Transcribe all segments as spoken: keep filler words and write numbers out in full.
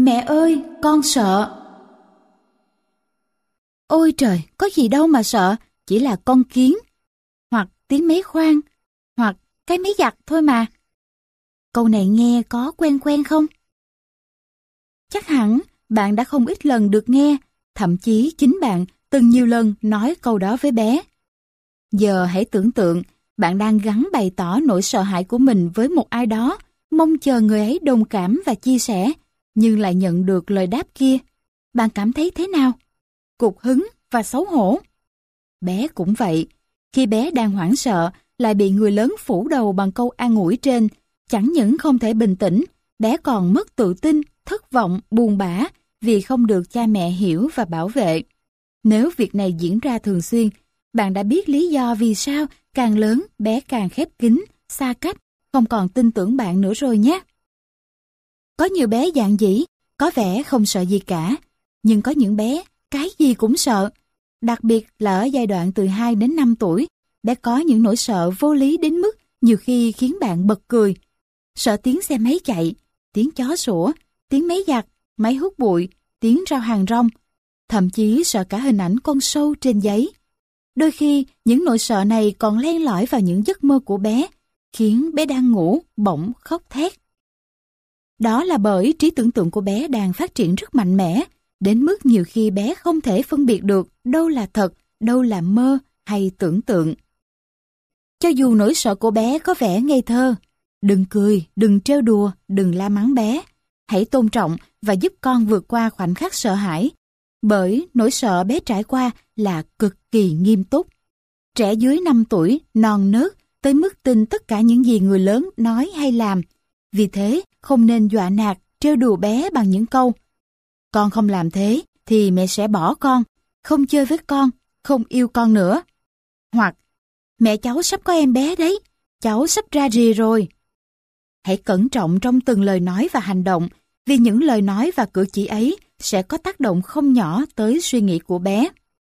Mẹ ơi, con sợ. Ôi trời, có gì đâu mà sợ, chỉ là con kiến, hoặc tiếng máy khoan, hoặc cái máy giặt thôi mà. Câu này nghe có quen quen không? Chắc hẳn bạn đã không ít lần được nghe, thậm chí chính bạn từng nhiều lần nói câu đó với bé. Giờ hãy tưởng tượng bạn đang gắng bày tỏ nỗi sợ hãi của mình với một ai đó, mong chờ người ấy đồng cảm và chia sẻ, nhưng lại nhận được lời đáp kia. Bạn cảm thấy thế nào? Cục hứng và xấu hổ. Bé cũng vậy, khi bé đang hoảng sợ lại bị người lớn phủ đầu bằng câu an ủi trên, chẳng những không thể bình tĩnh, bé còn mất tự tin, thất vọng, buồn bã vì không được cha mẹ hiểu và bảo vệ. Nếu việc này diễn ra thường xuyên, bạn đã biết lý do vì sao càng lớn bé càng khép kín, xa cách, không còn tin tưởng bạn nữa rồi nhé. Có nhiều bé dạn dĩ, có vẻ không sợ gì cả, nhưng có những bé cái gì cũng sợ. Đặc biệt là ở giai đoạn từ hai đến năm tuổi, bé có những nỗi sợ vô lý đến mức nhiều khi khiến bạn bật cười. Sợ tiếng xe máy chạy, tiếng chó sủa, tiếng máy giặt, máy hút bụi, tiếng rao hàng rong, thậm chí sợ cả hình ảnh con sâu trên giấy. Đôi khi, những nỗi sợ này còn len lỏi vào những giấc mơ của bé, khiến bé đang ngủ bỗng khóc thét. Đó là bởi trí tưởng tượng của bé đang phát triển rất mạnh mẽ, đến mức nhiều khi bé không thể phân biệt được đâu là thật, đâu là mơ hay tưởng tượng. Cho dù nỗi sợ của bé có vẻ ngây thơ, đừng cười, đừng trêu đùa, đừng la mắng bé. Hãy tôn trọng và giúp con vượt qua khoảnh khắc sợ hãi, bởi nỗi sợ bé trải qua là cực kỳ nghiêm túc. Trẻ dưới năm tuổi non nớt tới mức tin tất cả những gì người lớn nói hay làm. Vì thế, không nên dọa nạt, trêu đùa bé bằng những câu: con không làm thế thì mẹ sẽ bỏ con, không chơi với con, không yêu con nữa. Hoặc, mẹ cháu sắp có em bé đấy, cháu sắp ra rìa rồi. Hãy cẩn trọng trong từng lời nói và hành động, vì những lời nói và cử chỉ ấy sẽ có tác động không nhỏ tới suy nghĩ của bé.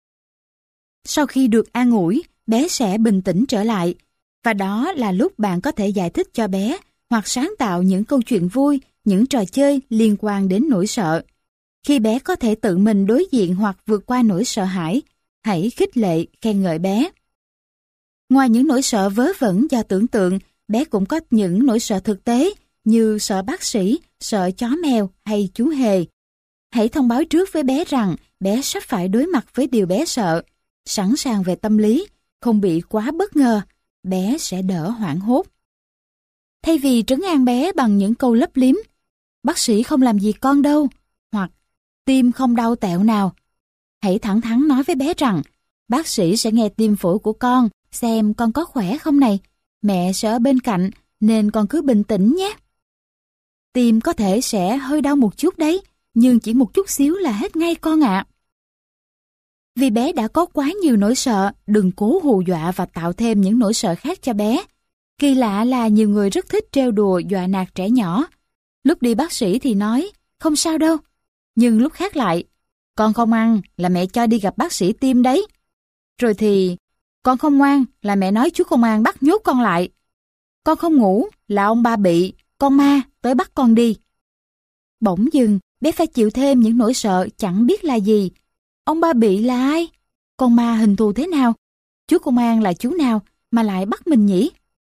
Sau khi được an ủi, bé sẽ bình tĩnh trở lại, và đó là lúc bạn có thể giải thích cho bé hoặc sáng tạo những câu chuyện vui, những trò chơi liên quan đến nỗi sợ. Khi bé có thể tự mình đối diện hoặc vượt qua nỗi sợ hãi, hãy khích lệ, khen ngợi bé. Ngoài những nỗi sợ vớ vẩn do tưởng tượng, bé cũng có những nỗi sợ thực tế như sợ bác sĩ, sợ chó mèo hay chú hề. Hãy thông báo trước với bé rằng bé sắp phải đối mặt với điều bé sợ, sẵn sàng về tâm lý, không bị quá bất ngờ, bé sẽ đỡ hoảng hốt. Thay vì trấn an bé bằng những câu lấp liếm, bác sĩ không làm gì con đâu, hoặc tim không đau tẹo nào, hãy thẳng thắn nói với bé rằng bác sĩ sẽ nghe tim phổi của con, xem con có khỏe không này, mẹ sẽ ở bên cạnh nên con cứ bình tĩnh nhé. Tim có thể sẽ hơi đau một chút đấy, nhưng chỉ một chút xíu là hết ngay con ạ. Vì bé đã có quá nhiều nỗi sợ, đừng cố hù dọa và tạo thêm những nỗi sợ khác cho bé. Kỳ lạ là nhiều người rất thích trêu đùa dọa nạt trẻ nhỏ. Lúc đi bác sĩ thì nói, không sao đâu. Nhưng lúc khác lại, con không ăn là mẹ cho đi gặp bác sĩ tim đấy. Rồi thì, con không ngoan là mẹ nói chú công an bắt nhốt con lại. Con không ngủ là ông ba bị, con ma tới bắt con đi. Bỗng dưng, bé phải chịu thêm những nỗi sợ chẳng biết là gì. Ông ba bị là ai? Con ma hình thù thế nào? Chú công an là chú nào mà lại bắt mình nhỉ?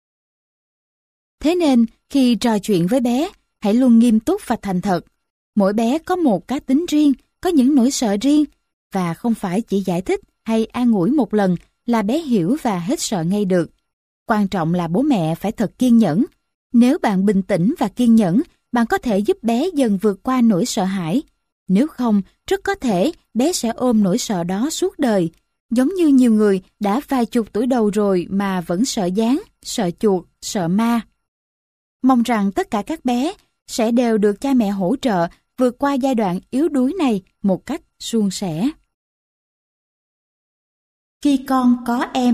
Thế nên, khi trò chuyện với bé, hãy luôn nghiêm túc và thành thật. Mỗi bé có một cá tính riêng, có những nỗi sợ riêng, và không phải chỉ giải thích hay an ủi một lần là bé hiểu và hết sợ ngay được. Quan trọng là bố mẹ phải thật kiên nhẫn. Nếu bạn bình tĩnh và kiên nhẫn, bạn có thể giúp bé dần vượt qua nỗi sợ hãi. Nếu không, rất có thể bé sẽ ôm nỗi sợ đó suốt đời. Giống như nhiều người đã vài chục tuổi đầu rồi mà vẫn sợ gián, sợ chuột, sợ ma. Mong rằng tất cả các bé sẽ đều được cha mẹ hỗ trợ vượt qua giai đoạn yếu đuối này một cách suôn sẻ. Khi con có em.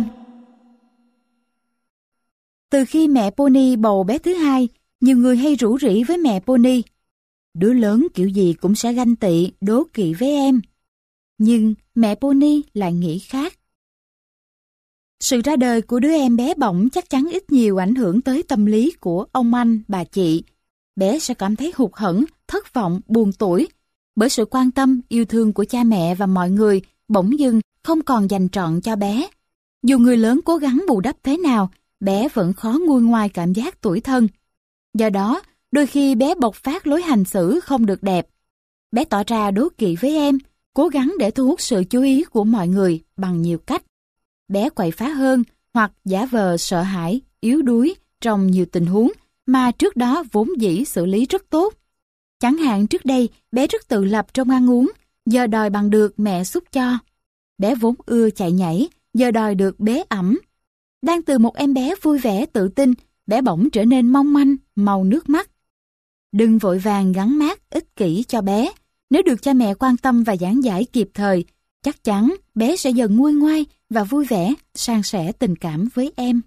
Từ khi mẹ Pony bầu bé thứ hai, nhiều người hay rủ rỉ với mẹ Pony: đứa lớn kiểu gì cũng sẽ ganh tị, đố kỵ với em. Nhưng mẹ Pony lại nghĩ khác. Sự ra đời của đứa em bé bỏng chắc chắn ít nhiều ảnh hưởng tới tâm lý của ông anh, bà chị. Bé sẽ cảm thấy hụt hẫng, thất vọng, buồn tủi, bởi sự quan tâm, yêu thương của cha mẹ và mọi người bỗng dưng không còn dành trọn cho bé. Dù người lớn cố gắng bù đắp thế nào, bé vẫn khó nguôi ngoai cảm giác tủi thân. Do đó, đôi khi bé bộc phát lối hành xử không được đẹp. Bé tỏ ra đố kỵ với em, cố gắng để thu hút sự chú ý của mọi người bằng nhiều cách. Bé quậy phá hơn hoặc giả vờ sợ hãi, yếu đuối trong nhiều tình huống mà trước đó vốn dĩ xử lý rất tốt. Chẳng hạn trước đây bé rất tự lập trong ăn uống, giờ đòi bằng được mẹ xúc cho. Bé vốn ưa chạy nhảy, giờ đòi được bế ẵm. Đang từ một em bé vui vẻ tự tin, bé bỗng trở nên mong manh, màu nước mắt. Đừng vội vàng gắn mác ích kỷ cho bé. Nếu được cha mẹ quan tâm và giảng giải kịp thời, chắc chắn bé sẽ dần nguôi ngoai và vui vẻ, san sẻ tình cảm với em.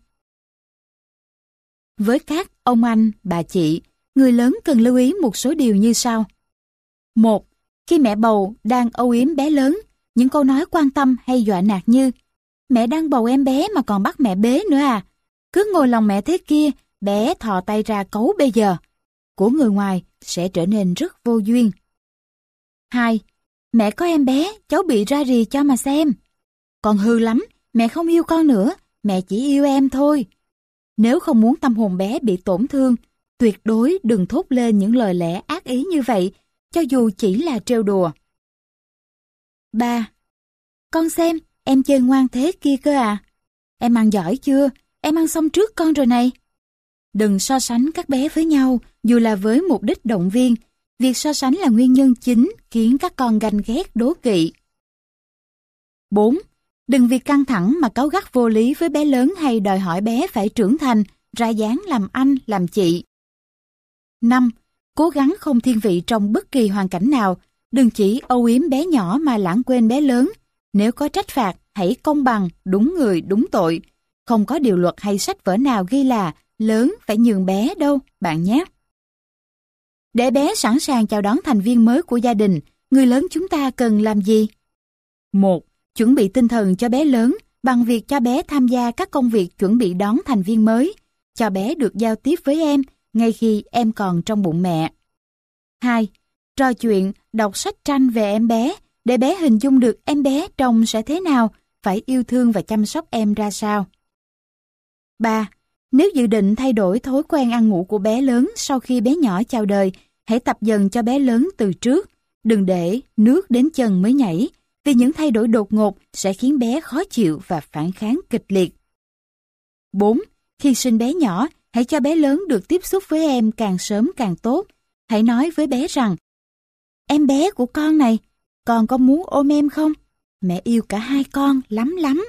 Với các ông anh, bà chị, người lớn cần lưu ý một số điều như sau. Một. Khi mẹ bầu đang âu yếm bé lớn, những câu nói quan tâm hay dọa nạt như mẹ đang bầu em bé mà còn bắt mẹ bế nữa à? Cứ ngồi lòng mẹ thế kia, bé thò tay ra cấu bây giờ. Của người ngoài sẽ trở nên rất vô duyên. Hai. Mẹ có em bé, cháu bị ra rì cho mà xem. Con hư lắm, mẹ không yêu con nữa, mẹ chỉ yêu em thôi. Nếu không muốn tâm hồn bé bị tổn thương, tuyệt đối đừng thốt lên những lời lẽ ác ý như vậy, cho dù chỉ là trêu đùa. Ba. Con xem, em chơi ngoan thế kia cơ à? Em ăn giỏi chưa? Em ăn xong trước con rồi này. Đừng so sánh các bé với nhau, dù là với mục đích động viên. Việc so sánh là nguyên nhân chính khiến các con ganh ghét đố kỵ. Bốn. Đừng vì căng thẳng mà cáu gắt vô lý với bé lớn hay đòi hỏi bé phải trưởng thành, ra dáng làm anh, làm chị. Năm. Cố gắng không thiên vị trong bất kỳ hoàn cảnh nào. Đừng chỉ âu yếm bé nhỏ mà lãng quên bé lớn. Nếu có trách phạt, hãy công bằng, đúng người, đúng tội. Không có điều luật hay sách vở nào ghi là lớn phải nhường bé đâu, bạn nhé. Để bé sẵn sàng chào đón thành viên mới của gia đình, người lớn chúng ta cần làm gì? Một. Chuẩn bị tinh thần cho bé lớn bằng việc cho bé tham gia các công việc chuẩn bị đón thành viên mới, cho bé được giao tiếp với em ngay khi em còn trong bụng mẹ. Hai. Trò chuyện, đọc sách tranh về em bé, để bé hình dung được em bé trông sẽ thế nào, phải yêu thương và chăm sóc em ra sao. Ba. Nếu dự định thay đổi thói quen ăn ngủ của bé lớn sau khi bé nhỏ chào đời, hãy tập dần cho bé lớn từ trước. Đừng để nước đến chân mới nhảy, vì những thay đổi đột ngột sẽ khiến bé khó chịu và phản kháng kịch liệt. Bốn. Khi sinh bé nhỏ, hãy cho bé lớn được tiếp xúc với em càng sớm càng tốt. Hãy nói với bé rằng, em bé của con này, con có muốn ôm em không? Mẹ yêu cả hai con lắm lắm.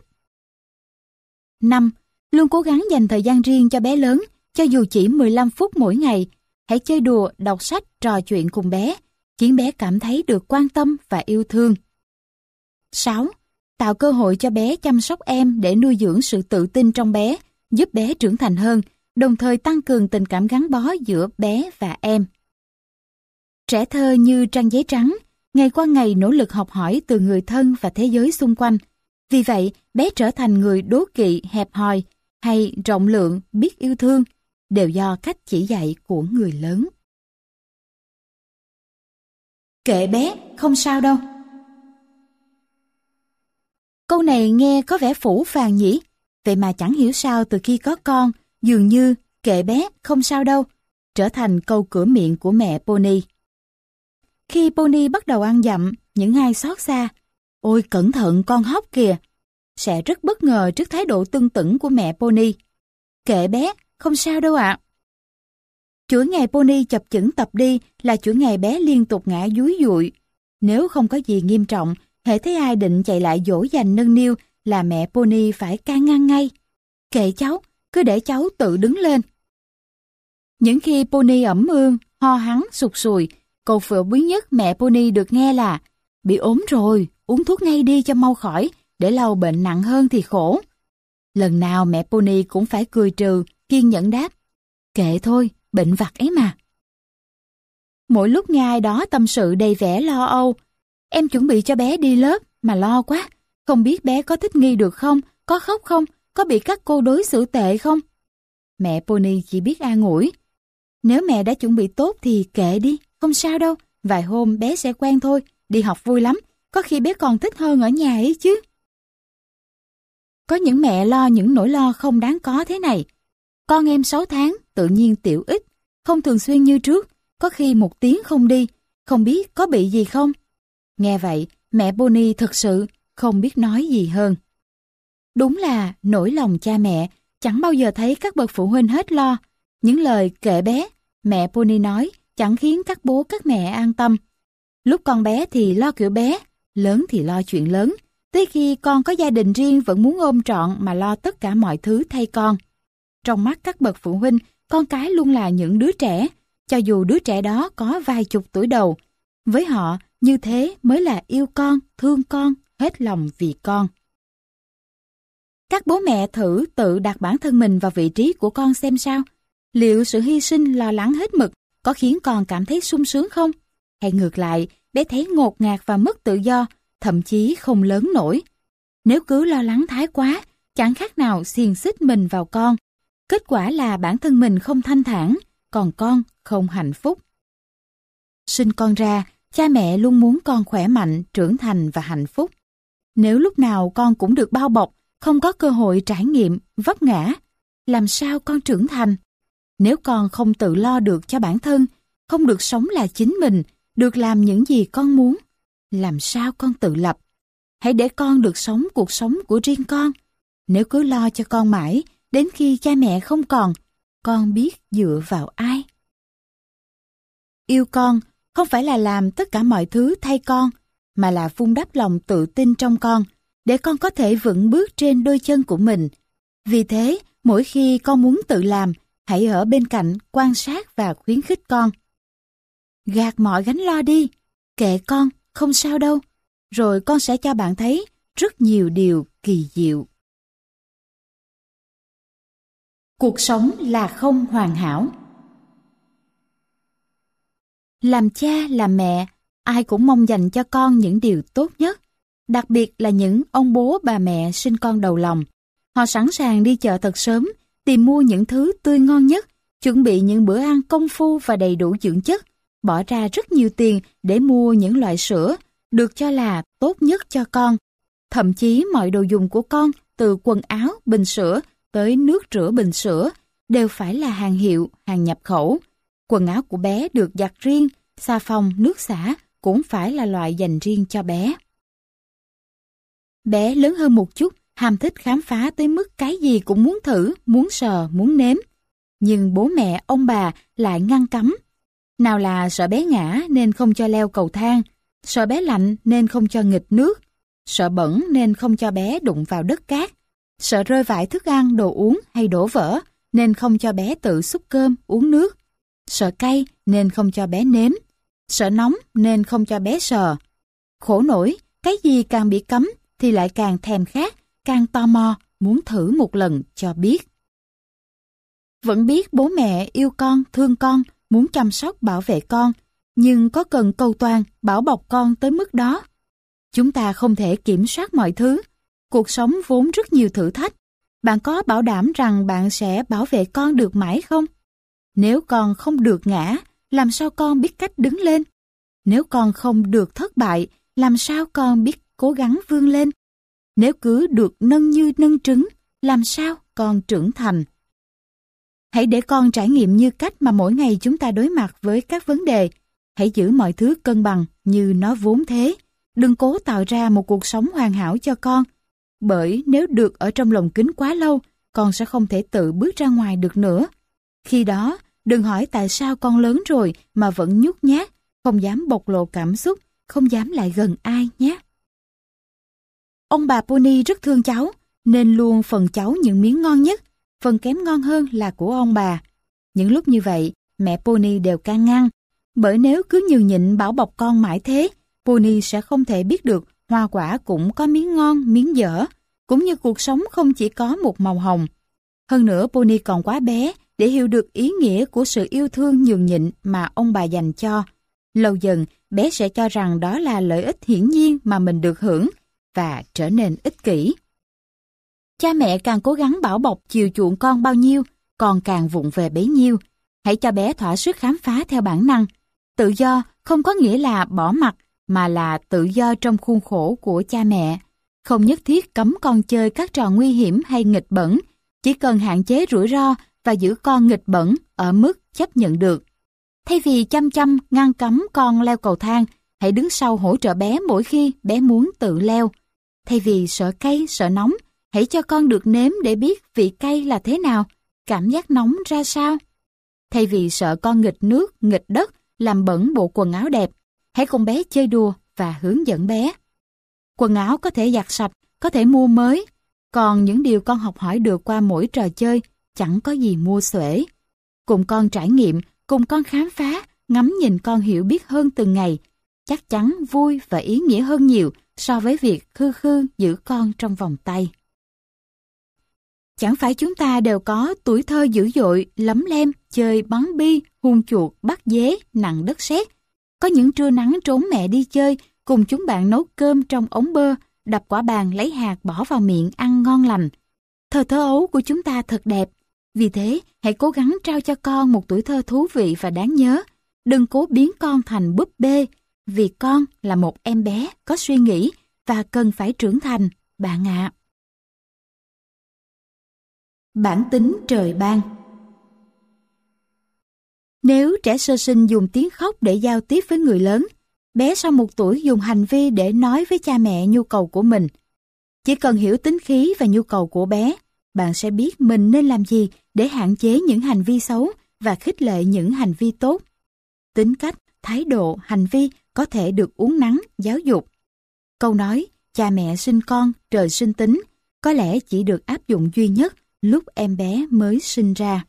Năm. Luôn cố gắng dành thời gian riêng cho bé lớn, cho dù chỉ mười lăm phút mỗi ngày. Hãy chơi đùa, đọc sách, trò chuyện cùng bé, khiến bé cảm thấy được quan tâm và yêu thương. Sáu. Tạo cơ hội cho bé chăm sóc em để nuôi dưỡng sự tự tin trong bé, giúp bé trưởng thành hơn, đồng thời tăng cường tình cảm gắn bó giữa bé và em. Trẻ thơ như trang giấy trắng, ngày qua ngày nỗ lực học hỏi từ người thân và thế giới xung quanh. Vì vậy, bé trở thành người đố kỵ, hẹp hòi hay rộng lượng, biết yêu thương, đều do cách chỉ dạy của người lớn. Kệ bé, không sao đâu. Câu này nghe có vẻ phũ phàng nhỉ? Vậy mà chẳng hiểu sao từ khi có con, dường như kệ bé, không sao đâu, trở thành câu cửa miệng của mẹ Pony. Khi Pony bắt đầu ăn dặm, những ai xót xa, ôi cẩn thận con hóc kìa, sẽ rất bất ngờ trước thái độ tưng tửng của mẹ Pony. Kệ bé, không sao đâu ạ. Chuỗi ngày Pony chập chững tập đi là chuỗi ngày bé liên tục ngã dúi dụi. Nếu không có gì nghiêm trọng, hễ thấy ai định chạy lại dỗ dành nâng niu là mẹ Pony phải can ngăn ngay. Kệ cháu, cứ để cháu tự đứng lên. Những khi Pony ẩm ương, ho hắng, sụt sùi, câu phổ biến nhất mẹ Pony được nghe là bị ốm rồi, uống thuốc ngay đi cho mau khỏi, để lâu bệnh nặng hơn thì khổ. Lần nào mẹ Pony cũng phải cười trừ, kiên nhẫn đáp, kệ thôi, bệnh vặt ấy mà. Mỗi lúc nghe ai đó tâm sự đầy vẻ lo âu, em chuẩn bị cho bé đi lớp mà lo quá, không biết bé có thích nghi được không, có khóc không, có bị các cô đối xử tệ không. Mẹ Pony chỉ biết an ủi, nếu mẹ đã chuẩn bị tốt thì kệ đi, không sao đâu, vài hôm bé sẽ quen thôi, đi học vui lắm, có khi bé còn thích hơn ở nhà ấy chứ. Có những mẹ lo những nỗi lo không đáng có thế này. Con em sáu tháng, tự nhiên tiểu ít, không thường xuyên như trước, có khi một tiếng không đi, không biết có bị gì không. Nghe vậy, mẹ Pony thực sự không biết nói gì hơn. Đúng là nỗi lòng cha mẹ chẳng bao giờ thấy các bậc phụ huynh hết lo. Những lời kệ bé, mẹ Pony nói chẳng khiến các bố các mẹ an tâm. Lúc con bé thì lo kiểu bé, lớn thì lo chuyện lớn. Tới khi con có gia đình riêng vẫn muốn ôm trọn mà lo tất cả mọi thứ thay con. Trong mắt các bậc phụ huynh, con cái luôn là những đứa trẻ, cho dù đứa trẻ đó có vài chục tuổi đầu. Với họ, như thế mới là yêu con, thương con, hết lòng vì con. Các bố mẹ thử tự đặt bản thân mình vào vị trí của con xem sao. Liệu sự hy sinh lo lắng hết mực có khiến con cảm thấy sung sướng không? Hay ngược lại, bé thấy ngột ngạt và mất tự do, thậm chí không lớn nổi. Nếu cứ lo lắng thái quá, chẳng khác nào xiềng xích mình vào con. Kết quả là bản thân mình không thanh thản, còn con không hạnh phúc. Sinh con ra, cha mẹ luôn muốn con khỏe mạnh, trưởng thành và hạnh phúc. Nếu lúc nào con cũng được bao bọc, không có cơ hội trải nghiệm, vấp ngã, làm sao con trưởng thành? Nếu con không tự lo được cho bản thân, không được sống là chính mình, được làm những gì con muốn, làm sao con tự lập? Hãy để con được sống cuộc sống của riêng con. Nếu cứ lo cho con mãi, đến khi cha mẹ không còn, con biết dựa vào ai? Yêu con không phải là làm tất cả mọi thứ thay con, mà là vun đắp lòng tự tin trong con, để con có thể vững bước trên đôi chân của mình. Vì thế, mỗi khi con muốn tự làm, hãy ở bên cạnh quan sát và khuyến khích con. Gạt mọi gánh lo đi, kệ con, không sao đâu, rồi con sẽ cho bạn thấy rất nhiều điều kỳ diệu. Cuộc sống là không hoàn hảo. Làm cha, làm mẹ, ai cũng mong dành cho con những điều tốt nhất, đặc biệt là những ông bố bà mẹ sinh con đầu lòng. Họ sẵn sàng đi chợ thật sớm, tìm mua những thứ tươi ngon nhất, chuẩn bị những bữa ăn công phu và đầy đủ dưỡng chất, bỏ ra rất nhiều tiền để mua những loại sữa được cho là tốt nhất cho con. Thậm chí mọi đồ dùng của con, từ quần áo, bình sữa tới nước rửa bình sữa, đều phải là hàng hiệu, hàng nhập khẩu. Quần áo của bé được giặt riêng, xà phòng, nước xả cũng phải là loại dành riêng cho bé. Bé lớn hơn một chút, ham thích khám phá tới mức cái gì cũng muốn thử, muốn sờ, muốn nếm. Nhưng bố mẹ, ông bà lại ngăn cấm. Nào là sợ bé ngã nên không cho leo cầu thang, sợ bé lạnh nên không cho nghịch nước, sợ bẩn nên không cho bé đụng vào đất cát, sợ rơi vãi thức ăn, đồ uống hay đổ vỡ nên không cho bé tự xúc cơm, uống nước, sợ cay nên không cho bé nếm, sợ nóng nên không cho bé sờ. Khổ nổi, cái gì càng bị cấm thì lại càng thèm khát, càng tò mò, muốn thử một lần cho biết. Vẫn biết bố mẹ yêu con, thương con, muốn chăm sóc bảo vệ con, nhưng có cần cầu toàn, bảo bọc con tới mức đó? Chúng ta không thể kiểm soát mọi thứ. Cuộc sống vốn rất nhiều thử thách. Bạn có bảo đảm rằng bạn sẽ bảo vệ con được mãi không? Nếu con không được ngã, làm sao con biết cách đứng lên? Nếu con không được thất bại, làm sao con biết cố gắng vươn lên? Nếu cứ được nâng như nâng trứng, làm sao con trưởng thành? Hãy để con trải nghiệm như cách mà mỗi ngày chúng ta đối mặt với các vấn đề. Hãy giữ mọi thứ cân bằng như nó vốn thế. Đừng cố tạo ra một cuộc sống hoàn hảo cho con. Bởi nếu được ở trong lồng kính quá lâu, con sẽ không thể tự bước ra ngoài được nữa. Khi đó, đừng hỏi tại sao con lớn rồi mà vẫn nhút nhát, không dám bộc lộ cảm xúc, không dám lại gần ai nhé. Ông bà Pony rất thương cháu, nên luôn phần cháu những miếng ngon nhất, phần kém ngon hơn là của ông bà. Những lúc như vậy, mẹ Pony đều can ngăn, bởi nếu cứ nhường nhịn bảo bọc con mãi thế, Pony sẽ không thể biết được hoa quả cũng có miếng ngon, miếng dở, cũng như cuộc sống không chỉ có một màu hồng. Hơn nữa, Pony còn quá bé để hiểu được ý nghĩa của sự yêu thương nhường nhịn mà ông bà dành cho. Lâu dần, bé sẽ cho rằng đó là lợi ích hiển nhiên mà mình được hưởng và trở nên ích kỷ. Cha mẹ càng cố gắng bảo bọc chiều chuộng con bao nhiêu, con càng vụng về bấy nhiêu. Hãy cho bé thỏa sức khám phá theo bản năng. Tự do không có nghĩa là bỏ mặc, mà là tự do trong khuôn khổ của cha mẹ. Không nhất thiết cấm con chơi các trò nguy hiểm hay nghịch bẩn, chỉ cần hạn chế rủi ro và giữ con nghịch bẩn ở mức chấp nhận được. Thay vì chăm chăm ngăn cấm con leo cầu thang, hãy đứng sau hỗ trợ bé mỗi khi bé muốn tự leo. Thay vì sợ cay, sợ nóng, hãy cho con được nếm để biết vị cay là thế nào, cảm giác nóng ra sao. Thay vì sợ con nghịch nước, nghịch đất, làm bẩn bộ quần áo đẹp, hãy cùng bé chơi đùa và hướng dẫn bé. Quần áo có thể giặt sạch, có thể mua mới, còn những điều con học hỏi được qua mỗi trò chơi chẳng có gì mua xuể. Cùng con trải nghiệm, cùng con khám phá, ngắm nhìn con hiểu biết hơn từng ngày, chắc chắn vui và ý nghĩa hơn nhiều so với việc khư khư giữ con trong vòng tay. Chẳng phải chúng ta đều có tuổi thơ dữ dội, lấm lem, chơi bắn bi, hung chuột, bắt dế, nặng đất sét. Có những trưa nắng trốn mẹ đi chơi, cùng chúng bạn nấu cơm trong ống bơ, đập quả bàn lấy hạt bỏ vào miệng ăn ngon lành. Thời thơ ấu của chúng ta thật đẹp. Vì thế, hãy cố gắng trao cho con một tuổi thơ thú vị và đáng nhớ. Đừng cố biến con thành búp bê, vì con là một em bé có suy nghĩ và cần phải trưởng thành, bạn ạ. Bản tính trời ban. Nếu trẻ sơ sinh dùng tiếng khóc để giao tiếp với người lớn, bé sau một tuổi dùng hành vi để nói với cha mẹ nhu cầu của mình. Chỉ cần hiểu tính khí và nhu cầu của bé, bạn sẽ biết mình nên làm gì để hạn chế những hành vi xấu và khích lệ những hành vi tốt. Tính cách, thái độ, hành vi có thể được uốn nắn, giáo dục. Câu nói, cha mẹ sinh con, trời sinh tính, có lẽ chỉ được áp dụng duy nhất lúc em bé mới sinh ra.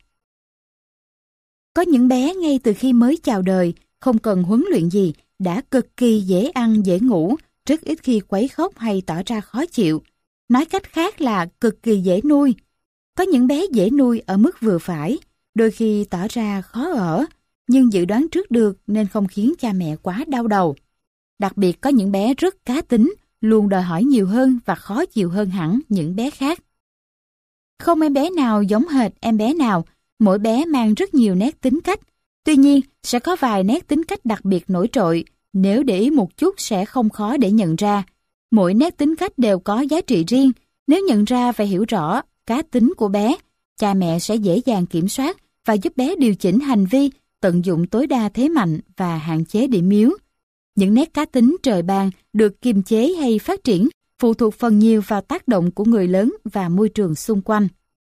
Có những bé ngay từ khi mới chào đời, không cần huấn luyện gì, đã cực kỳ dễ ăn, dễ ngủ, rất ít khi quấy khóc hay tỏ ra khó chịu. Nói cách khác là cực kỳ dễ nuôi. Có những bé dễ nuôi ở mức vừa phải, đôi khi tỏ ra khó ở, nhưng dự đoán trước được nên không khiến cha mẹ quá đau đầu. Đặc biệt có những bé rất cá tính, luôn đòi hỏi nhiều hơn và khó chịu hơn hẳn những bé khác. Không em bé nào giống hệt em bé nào, mỗi bé mang rất nhiều nét tính cách. Tuy nhiên, sẽ có vài nét tính cách đặc biệt nổi trội, nếu để ý một chút sẽ không khó để nhận ra. Mỗi nét tính cách đều có giá trị riêng, nếu nhận ra và hiểu rõ cá tính của bé, cha mẹ sẽ dễ dàng kiểm soát và giúp bé điều chỉnh hành vi, tận dụng tối đa thế mạnh và hạn chế điểm yếu. Những nét cá tính trời ban được kiềm chế hay phát triển phụ thuộc phần nhiều vào tác động của người lớn và môi trường xung quanh.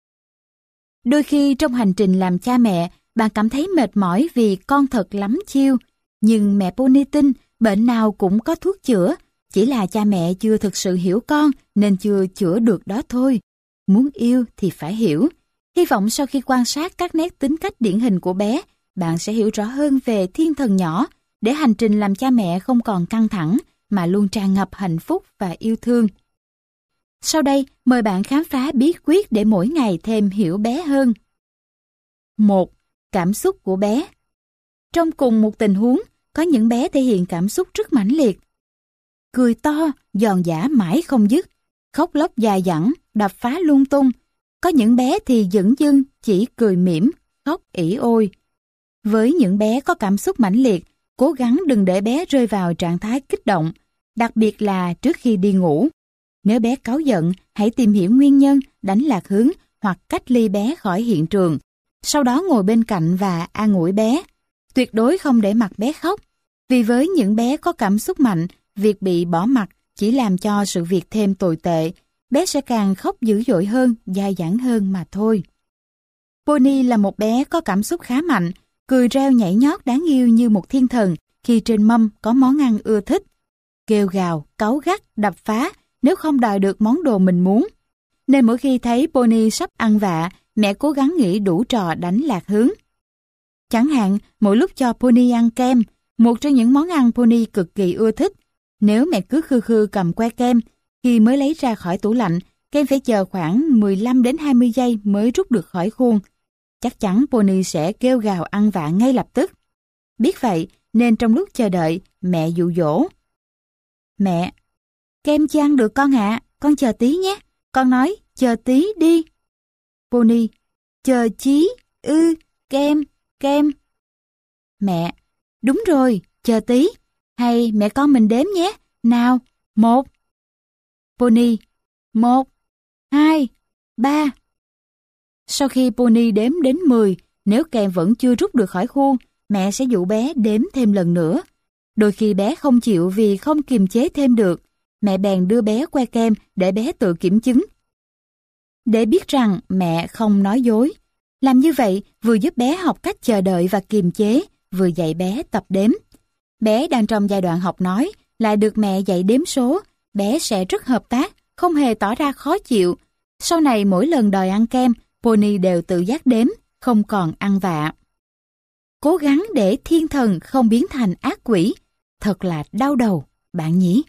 Đôi khi trong hành trình làm cha mẹ, bạn cảm thấy mệt mỏi vì con thật lắm chiêu. Nhưng mẹ Pony tin bệnh nào cũng có thuốc chữa, chỉ là cha mẹ chưa thực sự hiểu con nên chưa chữa được đó thôi. Muốn yêu thì phải hiểu. Hy vọng sau khi quan sát các nét tính cách điển hình của bé, bạn sẽ hiểu rõ hơn về thiên thần nhỏ, để hành trình làm cha mẹ không còn căng thẳng, mà luôn tràn ngập hạnh phúc và yêu thương. Sau đây, mời bạn khám phá bí quyết để mỗi ngày thêm hiểu bé hơn. một. Cảm xúc của bé. Trong cùng một tình huống, có những bé thể hiện cảm xúc rất mãnh liệt. Cười to, giòn giã mãi không dứt, khóc lóc dài dẳng, đập phá lung tung. Có những bé thì dửng dưng, chỉ cười mỉm, khóc ỉ ôi. Với những bé có cảm xúc mãnh liệt, cố gắng đừng để bé rơi vào trạng thái kích động, đặc biệt là trước khi đi ngủ. Nếu bé cáu giận, hãy tìm hiểu nguyên nhân, đánh lạc hướng hoặc cách ly bé khỏi hiện trường. Sau đó ngồi bên cạnh và an ủi bé. Tuyệt đối không để mặc bé khóc. Vì với những bé có cảm xúc mạnh, việc bị bỏ mặc chỉ làm cho sự việc thêm tồi tệ. Bé sẽ càng khóc dữ dội hơn, dai dẳng hơn mà thôi. Pony là một bé có cảm xúc khá mạnh, cười reo nhảy nhót đáng yêu như một thiên thần khi trên mâm có món ăn ưa thích. Kêu gào, cáu gắt, đập phá nếu không đòi được món đồ mình muốn. Nên mỗi khi thấy Pony sắp ăn vạ, mẹ cố gắng nghĩ đủ trò đánh lạc hướng. Chẳng hạn, mỗi lúc cho Pony ăn kem, một trong những món ăn Pony cực kỳ ưa thích. Nếu mẹ cứ khư khư cầm que kem, khi mới lấy ra khỏi tủ lạnh, kem phải chờ khoảng mười lăm đến hai mươi giây mới rút được khỏi khuôn. Chắc chắn Pony sẽ kêu gào ăn vạ ngay lập tức. Biết vậy, nên trong lúc chờ đợi, mẹ dụ dỗ. Mẹ, kem chưa ăn được con ạ, à, con chờ tí nhé. Con nói, chờ tí đi. Pony, chờ chí, ư, kem, kem. Mẹ, Đúng rồi, chờ tí. Hay mẹ con mình đếm nhé. Nào, một. Pony, một, hai, ba. Sau khi Pony đếm đến mười, nếu kèm vẫn chưa rút được khỏi khuôn, mẹ sẽ dụ bé đếm thêm lần nữa. Đôi khi bé không chịu vì không kiềm chế thêm được. Mẹ bèn đưa bé que kem để bé tự kiểm chứng. Để biết rằng mẹ không nói dối. Làm như vậy vừa giúp bé học cách chờ đợi và kiềm chế, vừa dạy bé tập đếm. Bé đang trong giai đoạn học nói, lại được mẹ dạy đếm số, bé sẽ rất hợp tác, không hề tỏ ra khó chịu. Sau này mỗi lần đòi ăn kem, Pony đều tự giác đếm, không còn ăn vạ. Cố gắng để thiên thần không biến thành ác quỷ. Thật là đau đầu, bạn nhỉ?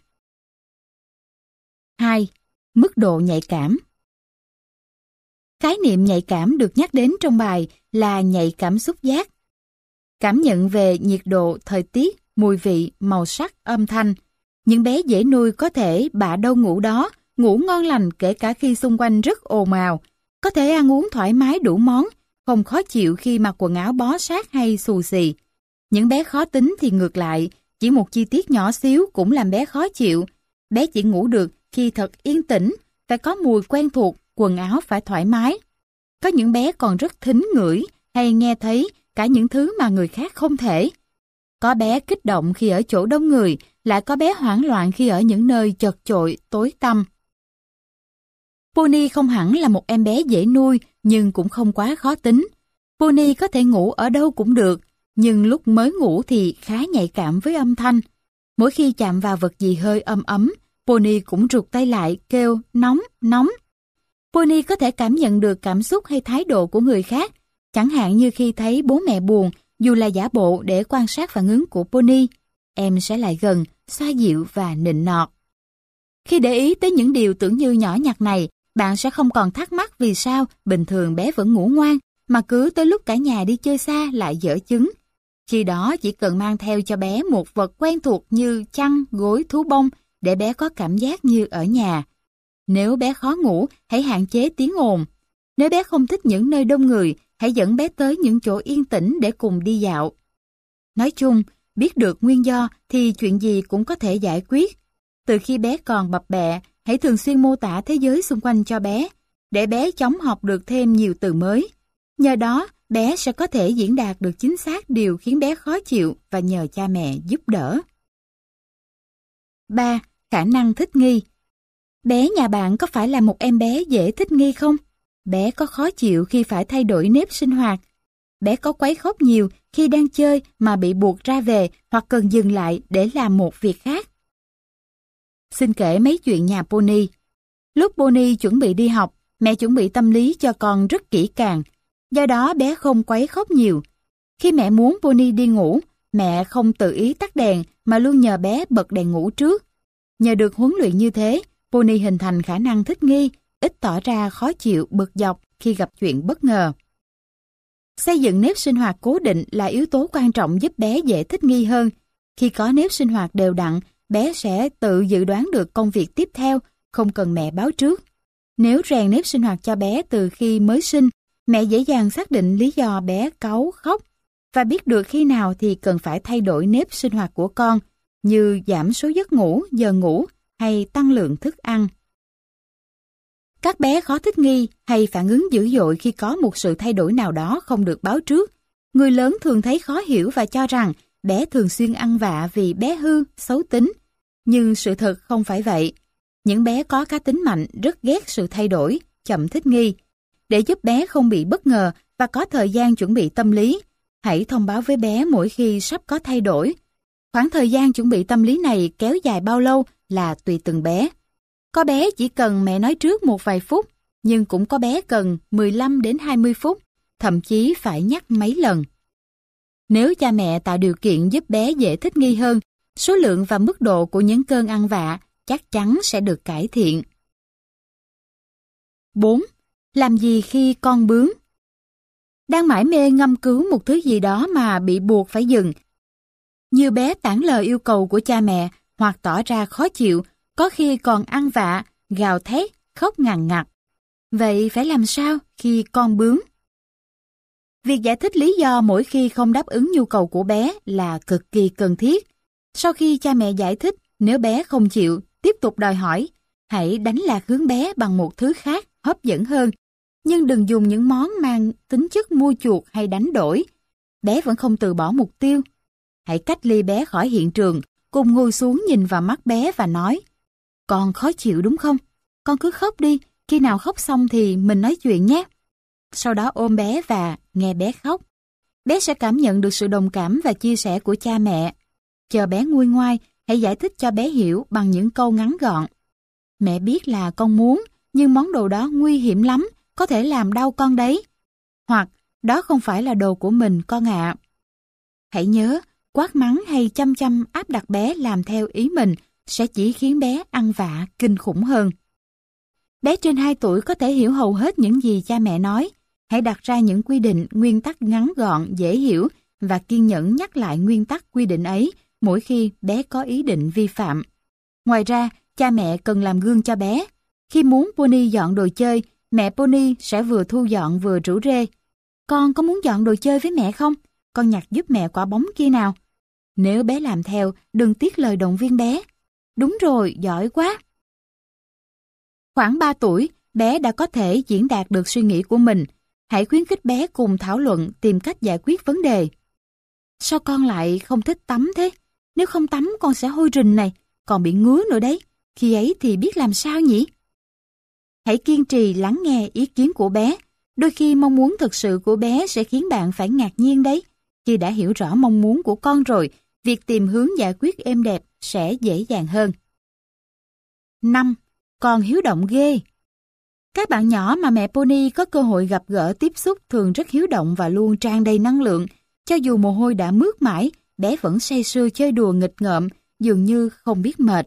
hai. Mức độ nhạy cảm. Khái niệm nhạy cảm được nhắc đến trong bài là nhạy cảm xúc giác. Cảm nhận về nhiệt độ, thời tiết, mùi vị, màu sắc, âm thanh. Những bé dễ nuôi có thể bạ đâu ngủ đó, ngủ ngon lành kể cả khi xung quanh rất ồn ào. Có thể ăn uống thoải mái đủ món, không khó chịu khi mặc quần áo bó sát hay xù xì. Những bé khó tính thì ngược lại, chỉ một chi tiết nhỏ xíu cũng làm bé khó chịu. Bé chỉ ngủ được khi thật yên tĩnh, phải có mùi quen thuộc, quần áo phải thoải mái. Có những bé còn rất thính ngửi hay nghe thấy cả những thứ mà người khác không thể. Có bé kích động khi ở chỗ đông người, lại có bé hoảng loạn khi ở những nơi chật chội, tối tăm. Pony không hẳn là một em bé dễ nuôi, nhưng cũng không quá khó tính. Pony có thể ngủ ở đâu cũng được, nhưng lúc mới ngủ thì khá nhạy cảm với âm thanh. Mỗi khi chạm vào vật gì hơi ấm ấm, Pony cũng rụt tay lại kêu nóng, nóng. Pony có thể cảm nhận được cảm xúc hay thái độ của người khác, chẳng hạn như khi thấy bố mẹ buồn, dù là giả bộ để quan sát phản ứng của Pony, em sẽ lại gần, xoa dịu và nịnh nọt. Khi để ý tới những điều tưởng như nhỏ nhặt này, bạn sẽ không còn thắc mắc vì sao bình thường bé vẫn ngủ ngoan, mà cứ tới lúc cả nhà đi chơi xa lại dở chứng. Khi đó chỉ cần mang theo cho bé một vật quen thuộc như chăn, gối, thú bông để bé có cảm giác như ở nhà. Nếu bé khó ngủ, hãy hạn chế tiếng ồn. Nếu bé không thích những nơi đông người, hãy dẫn bé tới những chỗ yên tĩnh để cùng đi dạo. Nói chung, biết được nguyên do thì chuyện gì cũng có thể giải quyết. Từ khi bé còn bập bẹ, hãy thường xuyên mô tả thế giới xung quanh cho bé, để bé chóng học được thêm nhiều từ mới. Nhờ đó, bé sẽ có thể diễn đạt được chính xác điều khiến bé khó chịu và nhờ cha mẹ giúp đỡ. ba. Khả năng thích nghi. Bé nhà bạn có phải là một em bé dễ thích nghi không? Bé có khó chịu khi phải thay đổi nếp sinh hoạt? Bé có quấy khóc nhiều khi đang chơi mà bị buộc ra về hoặc cần dừng lại để làm một việc khác? Xin kể mấy chuyện nhà Pony. Lúc Pony chuẩn bị đi học, mẹ chuẩn bị tâm lý cho con rất kỹ càng. Do đó bé không quấy khóc nhiều. Khi mẹ muốn Pony đi ngủ, mẹ không tự ý tắt đèn mà luôn nhờ bé bật đèn ngủ trước. Nhờ được huấn luyện như thế, Pony hình thành khả năng thích nghi, ít tỏ ra khó chịu, bực dọc khi gặp chuyện bất ngờ. Xây dựng nếp sinh hoạt cố định là yếu tố quan trọng giúp bé dễ thích nghi hơn. Khi có nếp sinh hoạt đều đặn, bé sẽ tự dự đoán được công việc tiếp theo, không cần mẹ báo trước. Nếu rèn nếp sinh hoạt cho bé từ khi mới sinh, mẹ dễ dàng xác định lý do bé cáu, khóc và biết được khi nào thì cần phải thay đổi nếp sinh hoạt của con, như giảm số giấc ngủ, giờ ngủ hay tăng lượng thức ăn. Các bé khó thích nghi hay phản ứng dữ dội khi có một sự thay đổi nào đó không được báo trước. Người lớn thường thấy khó hiểu và cho rằng bé thường xuyên ăn vạ vì bé hư, xấu tính. Nhưng sự thật không phải vậy. Những bé có cá tính mạnh rất ghét sự thay đổi, chậm thích nghi. Để giúp bé không bị bất ngờ và có thời gian chuẩn bị tâm lý, hãy thông báo với bé mỗi khi sắp có thay đổi. Khoảng thời gian chuẩn bị tâm lý này kéo dài bao lâu là tùy từng bé. Có bé chỉ cần mẹ nói trước một vài phút, nhưng cũng có bé cần mười lăm đến hai mươi phút, thậm chí phải nhắc mấy lần. Nếu cha mẹ tạo điều kiện giúp bé dễ thích nghi hơn, số lượng và mức độ của những cơn ăn vạ chắc chắn sẽ được cải thiện. bốn. Làm gì khi con bướng? Đang mải mê ngâm cứu một thứ gì đó mà bị buộc phải dừng. Nhiều bé tản lời yêu cầu của cha mẹ hoặc tỏ ra khó chịu, có khi còn ăn vạ, gào thét, khóc ngằn ngặt. Vậy phải làm sao khi con bướng? Việc giải thích lý do mỗi khi không đáp ứng nhu cầu của bé là cực kỳ cần thiết. Sau khi cha mẹ giải thích, nếu bé không chịu, tiếp tục đòi hỏi, hãy đánh lạc hướng bé bằng một thứ khác hấp dẫn hơn. Nhưng đừng dùng những món mang tính chất mua chuộc hay đánh đổi. Bé vẫn không từ bỏ mục tiêu. Hãy cách ly bé khỏi hiện trường, cùng ngồi xuống nhìn vào mắt bé và nói: con khó chịu đúng không? Con cứ khóc đi, khi nào khóc xong thì mình nói chuyện nhé. Sau đó ôm bé và nghe bé khóc. Bé sẽ cảm nhận được sự đồng cảm và chia sẻ của cha mẹ. Chờ bé nguôi ngoai, hãy giải thích cho bé hiểu bằng những câu ngắn gọn. Mẹ biết là con muốn, nhưng món đồ đó nguy hiểm lắm, có thể làm đau con đấy. Hoặc, đó không phải là đồ của mình con ạ. Hãy nhớ, quát mắng hay chăm chăm áp đặt bé làm theo ý mình sẽ chỉ khiến bé ăn vạ kinh khủng hơn. Bé trên hai tuổi có thể hiểu hầu hết những gì cha mẹ nói. Hãy đặt ra những quy định, nguyên tắc ngắn gọn, dễ hiểu và kiên nhẫn nhắc lại nguyên tắc quy định ấy mỗi khi bé có ý định vi phạm. Ngoài ra, cha mẹ cần làm gương cho bé. Khi muốn Pony dọn đồ chơi, mẹ Pony sẽ vừa thu dọn vừa rủ rê. Con có muốn dọn đồ chơi với mẹ không? Con nhặt giúp mẹ quả bóng kia nào. Nếu bé làm theo, đừng tiếc lời động viên bé. Đúng rồi, giỏi quá. Khoảng ba tuổi, bé đã có thể diễn đạt được suy nghĩ của mình. Hãy khuyến khích bé cùng thảo luận, tìm cách giải quyết vấn đề. Sao con lại không thích tắm thế? Nếu không tắm con sẽ hôi rình này, còn bị ngứa nữa đấy. Khi ấy thì biết làm sao nhỉ? Hãy kiên trì lắng nghe ý kiến của bé. Đôi khi mong muốn thực sự của bé sẽ khiến bạn phải ngạc nhiên đấy. Khi đã hiểu rõ mong muốn của con rồi, việc tìm hướng giải quyết êm đẹp sẽ dễ dàng hơn. năm. Con hiếu động ghê. Các bạn nhỏ mà mẹ Pony có cơ hội gặp gỡ tiếp xúc thường rất hiếu động và luôn tràn đầy năng lượng. Cho dù mồ hôi đã mướt mãi, bé vẫn say sưa chơi đùa nghịch ngợm, dường như không biết mệt.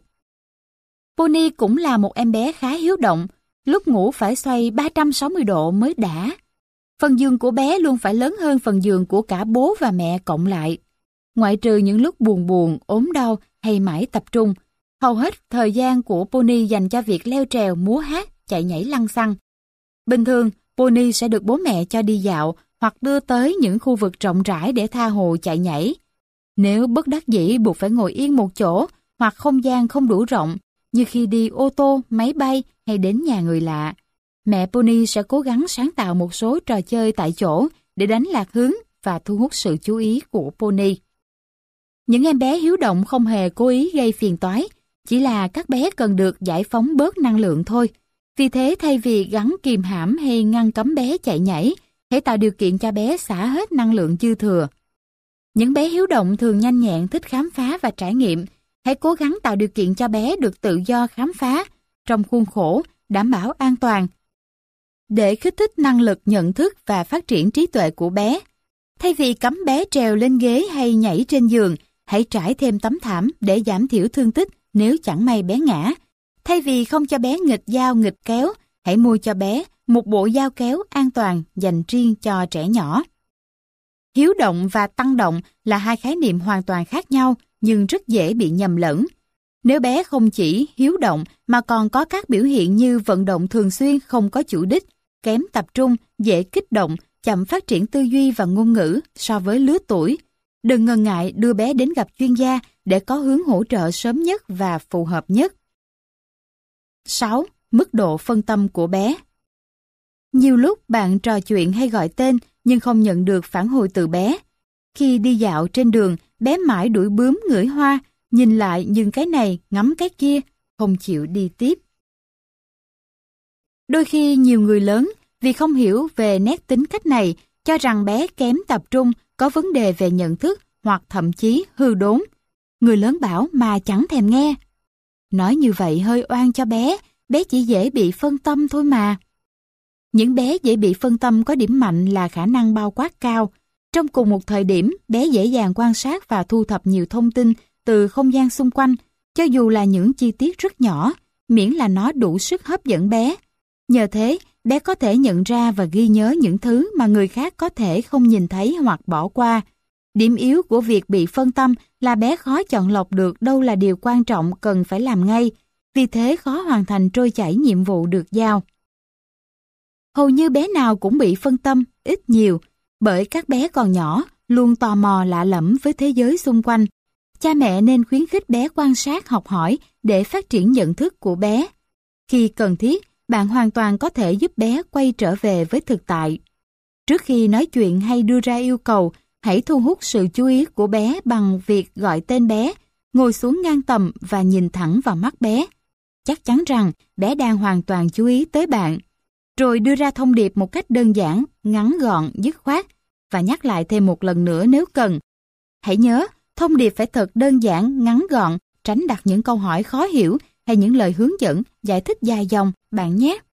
Pony cũng là một em bé khá hiếu động, lúc ngủ phải xoay ba trăm sáu mươi độ mới đã. Phần giường của bé luôn phải lớn hơn phần giường của cả bố và mẹ cộng lại. Ngoại trừ những lúc buồn buồn, ốm đau hay mãi tập trung, hầu hết thời gian của Pony dành cho việc leo trèo, múa hát, chạy nhảy lăng xăng. Bình thường, Pony sẽ được bố mẹ cho đi dạo hoặc đưa tới những khu vực rộng rãi để tha hồ chạy nhảy. Nếu bất đắc dĩ buộc phải ngồi yên một chỗ hoặc không gian không đủ rộng, như khi đi ô tô, máy bay hay đến nhà người lạ, mẹ Pony sẽ cố gắng sáng tạo một số trò chơi tại chỗ để đánh lạc hướng và thu hút sự chú ý của Pony. Những em bé hiếu động không hề cố ý gây phiền toái, chỉ là các bé cần được giải phóng bớt năng lượng thôi. Vì thế thay vì gắn kìm hãm hay ngăn cấm bé chạy nhảy, hãy tạo điều kiện cho bé xả hết năng lượng dư thừa. Những bé hiếu động thường nhanh nhẹn, thích khám phá và trải nghiệm. Hãy cố gắng tạo điều kiện cho bé được tự do khám phá, trong khuôn khổ, đảm bảo an toàn. Để kích thích năng lực nhận thức và phát triển trí tuệ của bé, thay vì cấm bé trèo lên ghế hay nhảy trên giường, hãy trải thêm tấm thảm để giảm thiểu thương tích nếu chẳng may bé ngã. Thay vì không cho bé nghịch dao nghịch kéo, hãy mua cho bé một bộ dao kéo an toàn dành riêng cho trẻ nhỏ. Hiếu động và tăng động là hai khái niệm hoàn toàn khác nhau nhưng rất dễ bị nhầm lẫn. Nếu bé không chỉ hiếu động mà còn có các biểu hiện như vận động thường xuyên không có chủ đích, kém tập trung, dễ kích động, chậm phát triển tư duy và ngôn ngữ so với lứa tuổi, đừng ngần ngại đưa bé đến gặp chuyên gia để có hướng hỗ trợ sớm nhất và phù hợp nhất. sáu. Mức độ phân tâm của bé. Nhiều lúc bạn trò chuyện hay gọi tên nhưng không nhận được phản hồi từ bé. Khi đi dạo trên đường, bé mãi đuổi bướm ngửi hoa, nhìn lại nhưng cái này ngắm cái kia, không chịu đi tiếp. Đôi khi nhiều người lớn vì không hiểu về nét tính cách này cho rằng bé kém tập trung, có vấn đề về nhận thức hoặc thậm chí hư đốn. Người lớn bảo mà chẳng thèm nghe. Nói như vậy hơi oan cho bé, bé chỉ dễ bị phân tâm thôi mà. Những bé dễ bị phân tâm có điểm mạnh là khả năng bao quát cao. Trong cùng một thời điểm, bé dễ dàng quan sát và thu thập nhiều thông tin từ không gian xung quanh, cho dù là những chi tiết rất nhỏ, miễn là nó đủ sức hấp dẫn bé. Nhờ thế, bé có thể nhận ra và ghi nhớ những thứ mà người khác có thể không nhìn thấy hoặc bỏ qua. Điểm yếu của việc bị phân tâm là bé khó chọn lọc được đâu là điều quan trọng cần phải làm ngay, vì thế khó hoàn thành trôi chảy nhiệm vụ được giao. Hầu như bé nào cũng bị phân tâm, ít nhiều. Bởi các bé còn nhỏ, luôn tò mò lạ lẫm với thế giới xung quanh. Cha mẹ nên khuyến khích bé quan sát, học hỏi để phát triển nhận thức của bé. Khi cần thiết, bạn hoàn toàn có thể giúp bé quay trở về với thực tại. Trước khi nói chuyện hay đưa ra yêu cầu, hãy thu hút sự chú ý của bé bằng việc gọi tên bé, ngồi xuống ngang tầm và nhìn thẳng vào mắt bé. Chắc chắn rằng bé đang hoàn toàn chú ý tới bạn. Rồi đưa ra thông điệp một cách đơn giản, ngắn gọn, dứt khoát và nhắc lại thêm một lần nữa nếu cần. Hãy nhớ, thông điệp phải thật đơn giản, ngắn gọn, tránh đặt những câu hỏi khó hiểu hay những lời hướng dẫn, giải thích dài dòng bạn nhé.